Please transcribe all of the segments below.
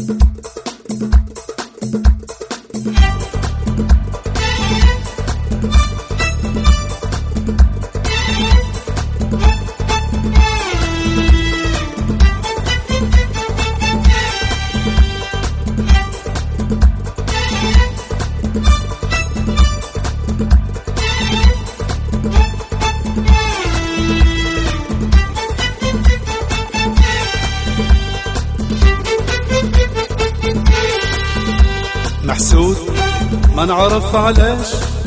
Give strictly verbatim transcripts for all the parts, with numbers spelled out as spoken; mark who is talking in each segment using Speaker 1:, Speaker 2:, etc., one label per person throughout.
Speaker 1: محسود ما نعرف علاش،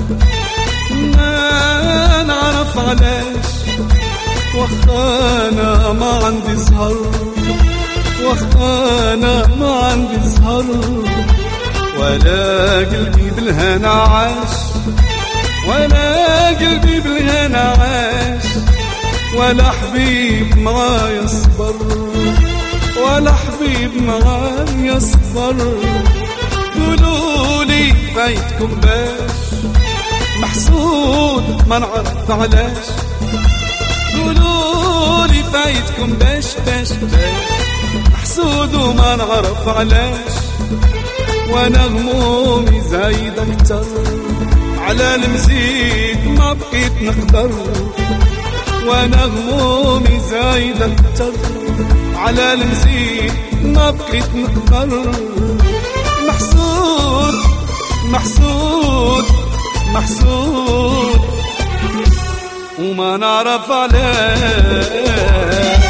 Speaker 1: ما نعرف علاش، وخانا ما عندي زهر، وخانا ما عندي زهر، ولا قلبي بالهنا عاش، ولا قلبي بالهنا عاش، ولا حبيب معايا صبر، ولا حبيب معايا صبر. قولولي فايتكم باش، محسود ما نعرف علاش، قولولي فايتكم باش باش باش، محسود وما نعرف علاش، وانا همومي زايد اكتر، على المزيد ما بقيت نقدر، وانا همومي زايد اكتر، على المزيد ما بقيت نقدر. محسود محسود محسود وما نعرف علاش.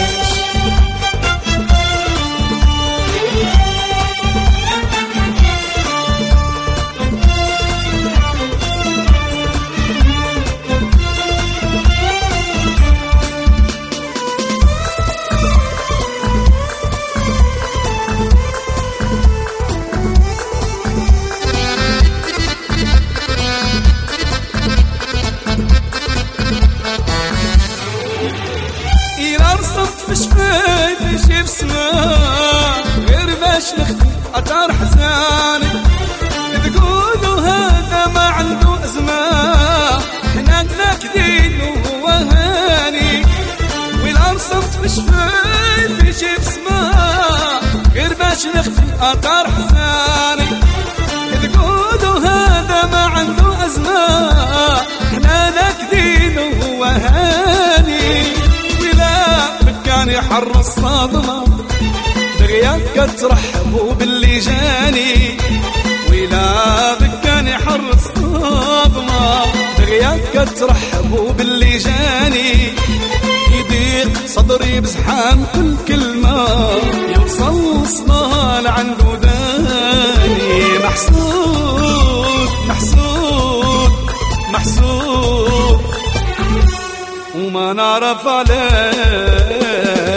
Speaker 1: في شفايفي شي بسماء غير باش نختم أثار حزاني، تقولوا هذا ما عنده أزمة، حنا ناكدين وهو هاني، ولا رسمت في شفايفي شي بسماء غير باش نختم أثار حزاني، تقولوا هذا ما عنده أزمة، حنا ناكدين وهو هاني، كان حر الصدمة دغياك ترحبوا باللي جاني، ولا كان حر الصدمة دغياك ترحبوا باللي جاني، يضيق صدري بزحام كل كلمة يوصل صلاة لعند وداني. محسود محسود محسود وما نعرف علاش،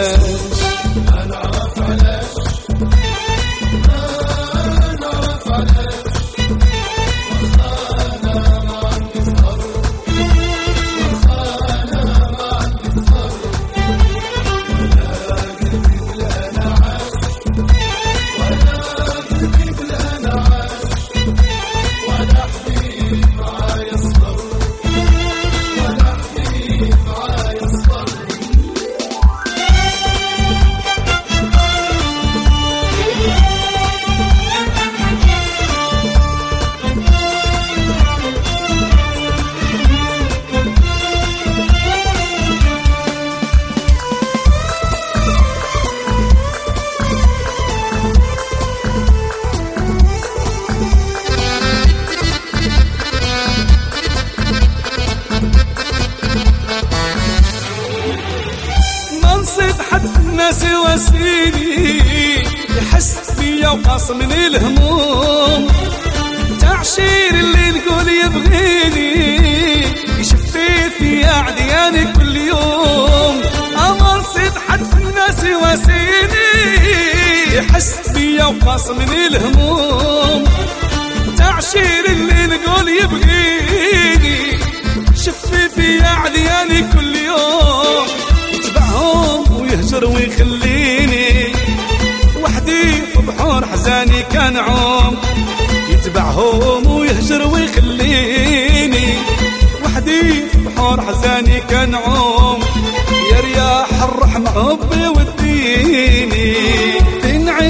Speaker 1: الناس واسيني يحس بيا وقاصمني الهموم، تعشير اللي نقول يبغيني يشفي فيا عدياني كل يوم، أمر صيد حد في الناس واسيني يحس بيا وقاصمني الهموم، تعشير اللي نقول يبغيني شفي فيا عدياني كل يوم، يتبعهم ويهجر ويخليني وحدي في بحور حزاني كان عوم، يتبعهم ويهجر ويخليني وحدي في بحور حزاني كان عوم، يا رياح الرحمة ربي وديني فين عيش مرتاح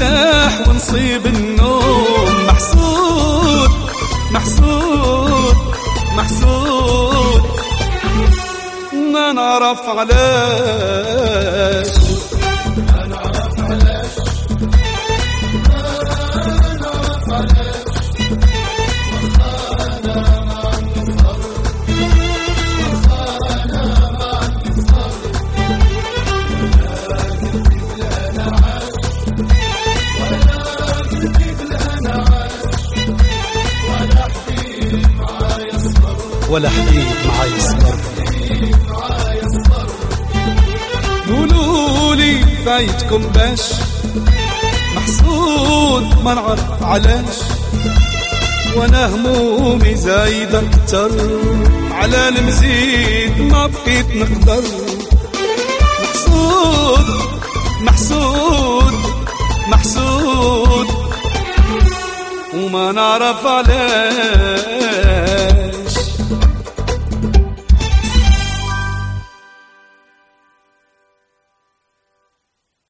Speaker 1: نرتاح ونصيب النوم. محسود محسود محسود ما نعرف علاش، ما نعرف علاش، ما نعرف علاش. وخانا مع النصر، وخانا مع النصر، ولا كذب لنا عاش، ولا كذب لنا عاش، ولا حبيب معايا صبر، ولا حبيب معايا صبر. قولولي فايتكم باش محسود ما نعرف علاش، وانا همومي زايدة اكتر، على المزيد ما بقيت نقدر. محسود محسود محسود وما نعرف علاش.